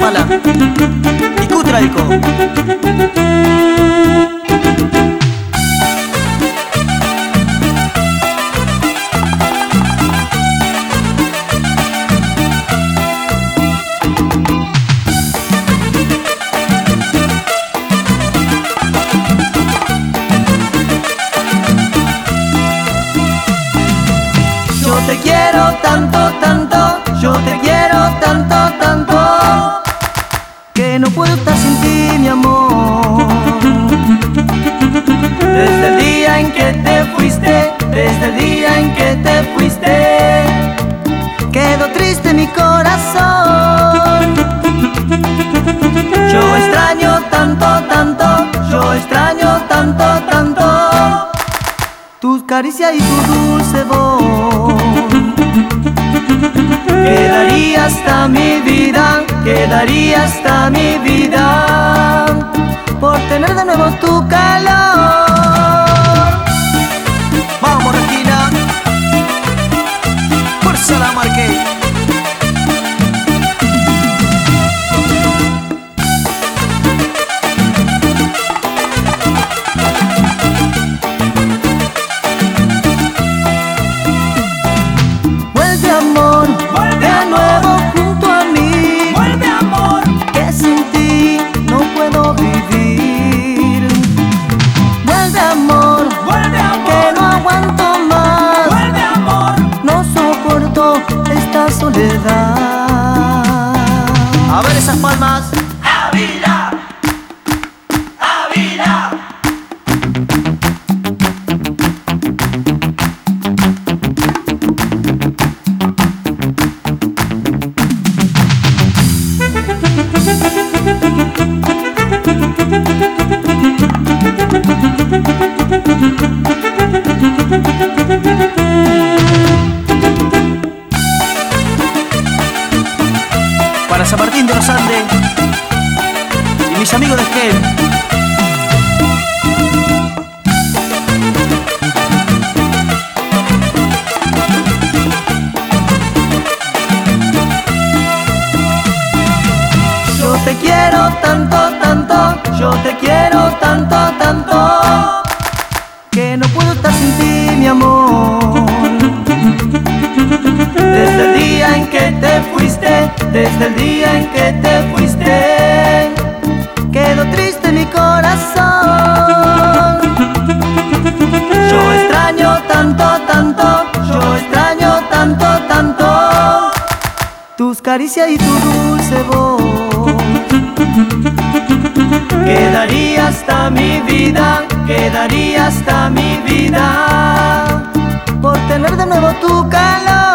Mala y Cutraico. Yo te quiero tanto, tanto, yo te quiero tanto, tanto, Que no puedo estar sin ti, mi amor. desde el día en que te fuiste, desde el día en que te fuiste, Quedó triste mi corazón. yo extraño tanto, tanto, yo extraño tanto, tanto, Tus caricias y tu dulce voz. quedaría hasta mi vida, quedaría hasta mi vida, Por tener de nuevo tu calor. Vamos, Regina. Fuerza la Marqués. Vuelve, amor, Vuelve, de nuevo amor. junto a mí, vuelve amor, que sin ti no puedo vivir. Vuelve, amor, vuelve que amor, no aguanto más, vuelve amor, no soporto esta soledad. A ver esas palmas. Ávila, Ávila. Para San Martín de los Andes y mis amigos de Esquel. Yo te quiero tanto, tanto, yo te quiero tanto, tanto, Que no puedo estar sin ti, mi amor. desde el día en que te fuiste, desde el día en que te fuiste, Quedó triste mi corazón. yo extraño tanto, tanto, yo extraño tanto, tanto, Tus caricias y tu dulce voz. quedaría hasta mi vida, quedaría hasta mi vida, Por tener de nuevo tu calor.